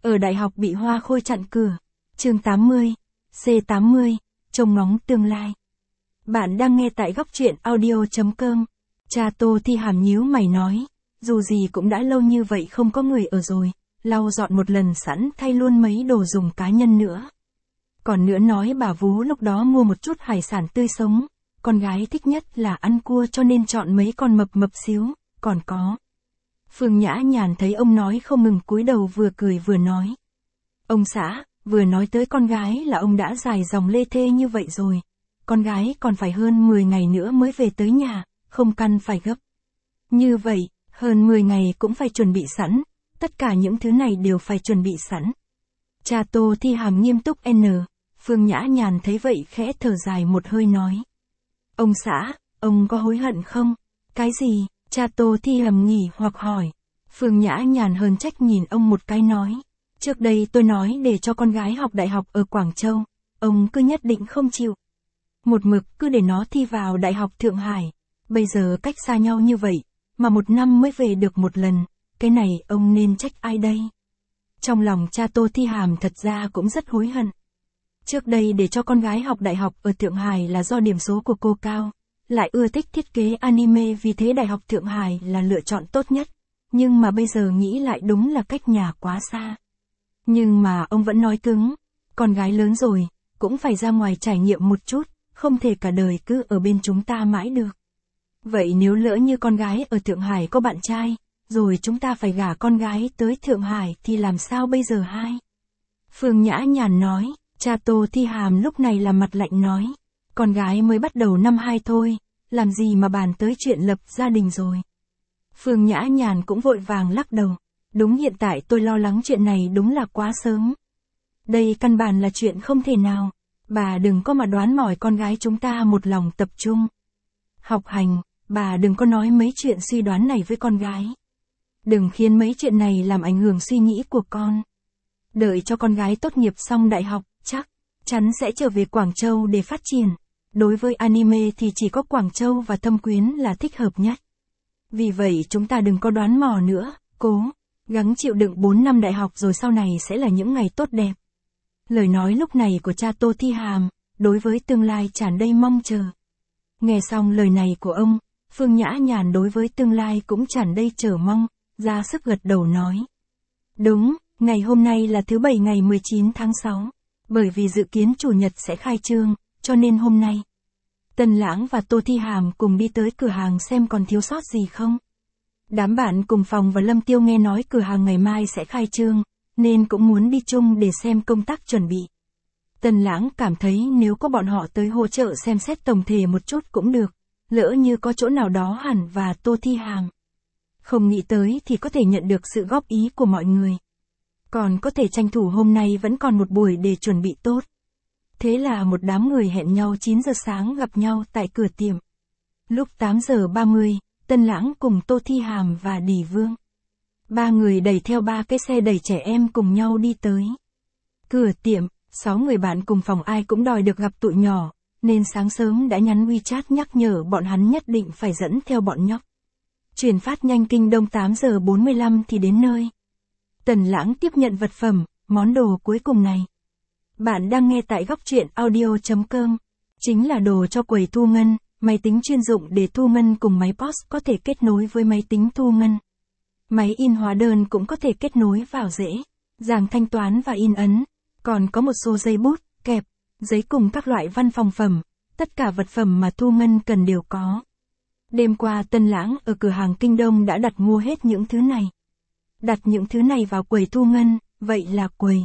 Ở đại học bị hoa khôi chặn cửa. Chương 80. C80. Trông ngóng tương lai. Bạn đang nghe tại góc truyện audio.com. Cha Tô Thi Hàm nhíu mày nói. Dù gì cũng đã lâu như vậy không có người ở rồi. Lau dọn một lần sẵn thay luôn mấy đồ dùng cá nhân nữa. Còn nữa nói bà vú lúc đó mua một chút hải sản tươi sống. Con gái thích nhất là ăn cua cho nên chọn mấy con mập mập xíu. Còn có. Phương Nhã Nhàn thấy ông nói không ngừng cúi đầu vừa cười vừa nói. Ông xã, vừa nói tới con gái là ông đã dài dòng lê thê như vậy rồi. Con gái còn phải hơn 10 ngày nữa mới về tới nhà, không căn phải gấp. Như vậy, hơn 10 ngày cũng phải chuẩn bị sẵn, tất cả những thứ này đều phải chuẩn bị sẵn. Cha Tô Thi Hàm nghiêm túc Phương Nhã Nhàn thấy vậy khẽ thở dài một hơi nói. Ông xã, ông có hối hận không? Cái gì? Cha Tô Thi Hàm nghỉ hoặc hỏi. Phương Nhã Nhàn hờn trách nhìn ông một cái nói. Trước đây tôi nói để cho con gái học đại học ở Quảng Châu, ông cứ nhất định không chịu. Một mực cứ để nó thi vào Đại học Thượng Hải. Bây giờ cách xa nhau như vậy, mà một năm mới về được một lần, cái này ông nên trách ai đây? Trong lòng cha Tô Thi Hàm thật ra cũng rất hối hận. Trước đây để cho con gái học đại học ở Thượng Hải là do điểm số của cô cao, lại ưa thích thiết kế anime vì thế Đại học Thượng Hải là lựa chọn tốt nhất. Nhưng mà bây giờ nghĩ lại đúng là cách nhà quá xa. Nhưng mà ông vẫn nói cứng, con gái lớn rồi, cũng phải ra ngoài trải nghiệm một chút, không thể cả đời cứ ở bên chúng ta mãi được. Vậy nếu lỡ như con gái ở Thượng Hải có bạn trai, rồi chúng ta phải gả con gái tới Thượng Hải thì làm sao bây giờ hai? Phương Nhã Nhàn nói, cha Tô Thi Hàm lúc này là mặt lạnh nói, con gái mới bắt đầu năm 2 thôi, làm gì mà bàn tới chuyện lập gia đình rồi. Phương Nhã Nhàn cũng vội vàng lắc đầu. Đúng hiện tại tôi lo lắng chuyện này đúng là quá sớm. Đây căn bản là chuyện không thể nào. Bà đừng có mà đoán mỏi con gái chúng ta một lòng tập trung. Học hành, bà đừng có nói mấy chuyện suy đoán này với con gái. Đừng khiến mấy chuyện này làm ảnh hưởng suy nghĩ của con. Đợi cho con gái tốt nghiệp xong đại học, chắc chắn sẽ trở về Quảng Châu để phát triển. Đối với anime thì chỉ có Quảng Châu và Thâm Quyến là thích hợp nhất. Vì vậy chúng ta đừng có đoán mò nữa, cố gắng chịu đựng 4 năm đại học rồi sau này sẽ là những ngày tốt đẹp. Lời nói lúc này của cha Tô Thi Hàm, đối với tương lai tràn đầy mong chờ. Nghe xong lời này của ông, Phương Nhã Nhàn đối với tương lai cũng tràn đầy chờ mong, ra sức gật đầu nói. Đúng, ngày hôm nay là thứ Bảy ngày 19 tháng 6, bởi vì dự kiến Chủ nhật sẽ khai trương, cho nên hôm nay, Tân Lãng và Tô Thi Hàm cùng đi tới cửa hàng xem còn thiếu sót gì không. Đám bạn cùng phòng và Lâm Tiêu nghe nói cửa hàng ngày mai sẽ khai trương, nên cũng muốn đi chung để xem công tác chuẩn bị. Tân Lãng cảm thấy nếu có bọn họ tới hỗ trợ xem xét tổng thể một chút cũng được, lỡ như có chỗ nào đó hẳn và Tô Thi Hàm không nghĩ tới thì có thể nhận được sự góp ý của mọi người. Còn có thể tranh thủ hôm nay vẫn còn một buổi để chuẩn bị tốt. Thế là một đám người hẹn nhau 9 giờ sáng gặp nhau tại cửa tiệm. Lúc 8 giờ 30, Tân Lãng cùng Tô Thi Hàm và Đỉ Vương. 3 người đẩy theo 3 cái xe đẩy trẻ em cùng nhau đi tới cửa tiệm. 6 người bạn cùng phòng ai cũng đòi được gặp tụi nhỏ, nên sáng sớm đã nhắn WeChat nhắc nhở bọn hắn nhất định phải dẫn theo bọn nhóc. Chuyển phát nhanh Kinh Đông 8 giờ 45 thì đến nơi. Tân Lãng tiếp nhận vật phẩm, món đồ cuối cùng này. Bạn đang nghe tại góc truyện audio.com. Chính là đồ cho quầy thu ngân, máy tính chuyên dụng để thu ngân cùng máy POS có thể kết nối với máy tính thu ngân. Máy in hóa đơn cũng có thể kết nối vào dễ dàng thanh toán và in ấn. Còn có một số giấy bút, kẹp, giấy cùng các loại văn phòng phẩm, tất cả vật phẩm mà thu ngân cần đều có. Đêm qua Tân Lãng ở cửa hàng Kinh Đông đã đặt mua hết những thứ này. Đặt những thứ này vào quầy thu ngân, vậy là quầy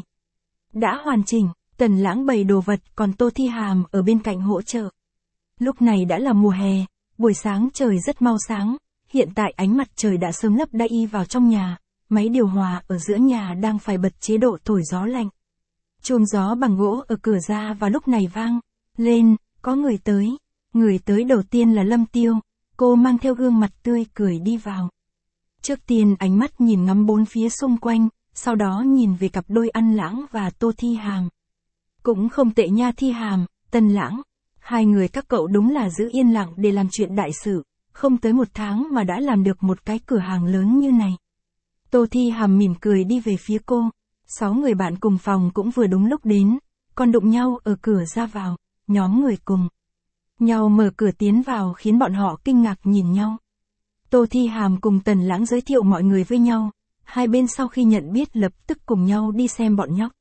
đã hoàn chỉnh. Tân Lãng bày đồ vật còn Tô Thi Hàm ở bên cạnh hỗ trợ. Lúc này đã là mùa hè, buổi sáng trời rất mau sáng, hiện tại ánh mặt trời đã sớm lấp đầy vào trong nhà, máy điều hòa ở giữa nhà đang phải bật chế độ thổi gió lạnh. Chuông gió bằng gỗ ở cửa ra vào lúc này vang lên, có người tới. Người tới đầu tiên là Lâm Tiêu, cô mang theo gương mặt tươi cười đi vào. Trước tiên ánh mắt nhìn ngắm bốn phía xung quanh, sau đó nhìn về cặp đôi Tân Lãng và Tô Thi Hàm. Cũng không tệ nha Thi Hàm, Tân Lãng. Hai người các cậu đúng là giữ yên lặng để làm chuyện đại sự, không tới 1 tháng mà đã làm được một cái cửa hàng lớn như này. Tô Thi Hàm mỉm cười đi về phía cô. 6 người bạn cùng phòng cũng vừa đúng lúc đến, còn đụng nhau ở cửa ra vào, nhóm người cùng nhau mở cửa tiến vào khiến bọn họ kinh ngạc nhìn nhau. Tô Thi Hàm cùng Tần Lãng giới thiệu mọi người với nhau, hai bên sau khi nhận biết lập tức cùng nhau đi xem bọn nhóc.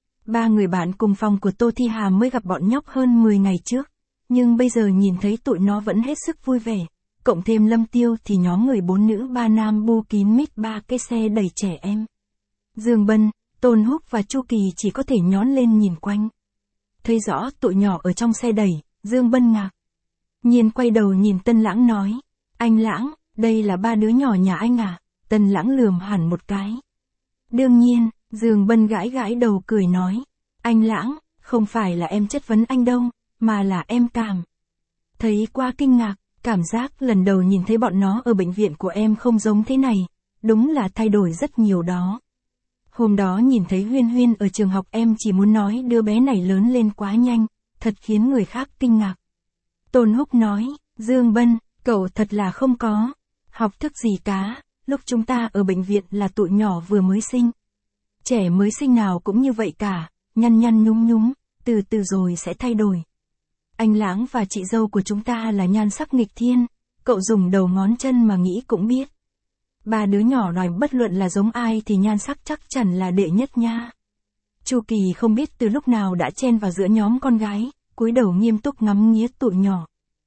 3 người bạn cùng phòng của Tô Thi Hàm mới gặp bọn nhóc hơn 10 ngày trước, nhưng bây giờ nhìn thấy tụi nó vẫn hết sức vui vẻ, cộng thêm Lâm Tiêu thì nhóm người 4 nữ 3 nam bu kín mít 3 cái xe đẩy trẻ em. Dương Bân, Tôn Húc và Chu Kỳ chỉ có thể nhón lên nhìn quanh. Thấy rõ tụi nhỏ ở trong xe đẩy, Dương Bân ngạc nhiên quay đầu nhìn Tân Lãng nói, anh Lãng, đây là 3 đứa nhỏ nhà anh à? Tân Lãng lườm hẳn một cái. Đương nhiên, Dương Bân gãi gãi đầu cười nói, anh Lãng, không phải là em chất vấn anh đâu, mà là em cảm thấy quá kinh ngạc, cảm giác lần đầu nhìn thấy bọn nó ở bệnh viện của em không giống thế này, đúng là thay đổi rất nhiều đó. Hôm đó nhìn thấy Huyên Huyên ở trường học em chỉ muốn nói đứa bé này lớn lên quá nhanh, thật khiến người khác kinh ngạc. Tôn Húc nói, Dương Bân, cậu thật là không có học thức gì cả, lúc chúng ta ở bệnh viện là tụi nhỏ vừa mới sinh. Trẻ mới sinh nào cũng như vậy cả, nhăn nhăn nhúm nhúm, từ từ rồi sẽ thay đổi. Anh Lãng và chị dâu của chúng ta là nhan sắc nghịch thiên, cậu dùng đầu ngón chân mà nghĩ cũng biết. 3 đứa nhỏ nói bất luận là giống ai thì nhan sắc chắc chắn là đệ nhất nha. Chu Kỳ không biết từ lúc nào đã chen vào giữa nhóm con gái, cúi đầu nghiêm túc ngắm nghía tụi nhỏ.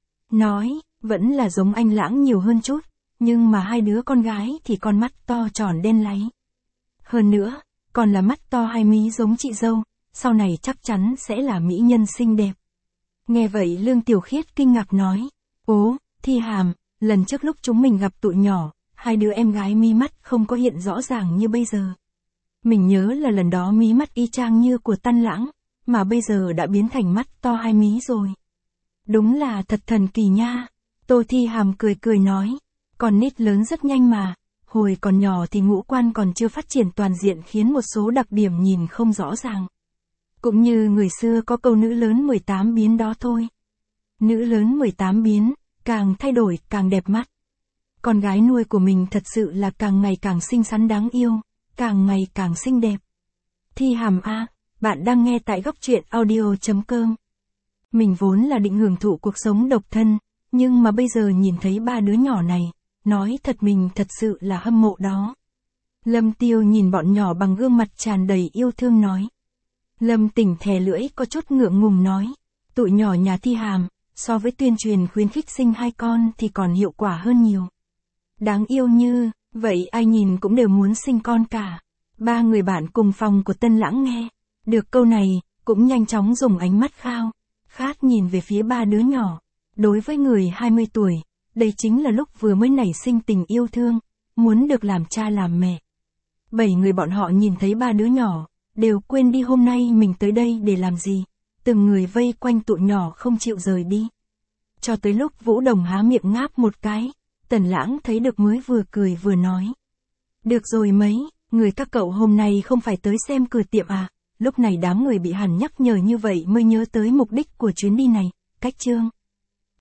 Nói, vẫn là giống anh Lãng nhiều hơn chút, nhưng mà 2 đứa con gái thì con mắt to tròn đen láy. Hơn nữa, còn là mắt to hai mí giống chị dâu, sau này chắc chắn sẽ là mỹ nhân xinh đẹp. Nghe vậy Lương Tiểu Khiết kinh ngạc nói, ố, Thi Hàm, lần trước lúc chúng mình gặp tụi nhỏ, 2 đứa em gái mí mắt không có hiện rõ ràng như bây giờ. Mình nhớ là lần đó mí mắt y chang như của Tân Lãng, mà bây giờ đã biến thành mắt to hai mí rồi. Đúng là thật thần kỳ nha. Tô Thi Hàm cười cười nói, con nít lớn rất nhanh mà, hồi còn nhỏ thì ngũ quan còn chưa phát triển toàn diện khiến một số đặc điểm nhìn không rõ ràng. Cũng như người xưa có câu nữ lớn 18 biến đó thôi. Nữ lớn 18 biến, càng thay đổi càng đẹp mắt. Con gái nuôi của mình thật sự là càng ngày càng xinh xắn đáng yêu, càng ngày càng xinh đẹp. Thi Hàm a, bạn đang nghe tại góc truyện audio.com. Mình vốn là định hưởng thụ cuộc sống độc thân, nhưng mà bây giờ nhìn thấy 3 đứa nhỏ này, nói thật mình thật sự là hâm mộ đó. Lâm Tiêu nhìn bọn nhỏ bằng gương mặt tràn đầy yêu thương nói. Lâm Tỉnh thè lưỡi có chút ngượng ngùng nói, tụi nhỏ nhà Thi Hàm, so với tuyên truyền khuyến khích sinh 2 con thì còn hiệu quả hơn nhiều. Đáng yêu như, vậy ai nhìn cũng đều muốn sinh con cả. 3 người bạn cùng phòng của Tân Lãng nghe được câu này, cũng nhanh chóng dùng ánh mắt khát nhìn về phía 3 đứa nhỏ. Đối với người 20 tuổi, đây chính là lúc vừa mới nảy sinh tình yêu thương, muốn được làm cha làm mẹ. 7 người bọn họ nhìn thấy 3 đứa nhỏ, đều quên đi hôm nay mình tới đây để làm gì. Từng người vây quanh tụi nhỏ không chịu rời đi. Cho tới lúc Vũ Đồng há miệng ngáp một cái, Tần Lãng thấy được mới vừa cười vừa nói. Được rồi mấy, người các cậu hôm nay không phải tới xem cửa tiệm à? Lúc này đám người bị hắn nhắc nhở như vậy mới nhớ tới mục đích của chuyến đi này, cách chương.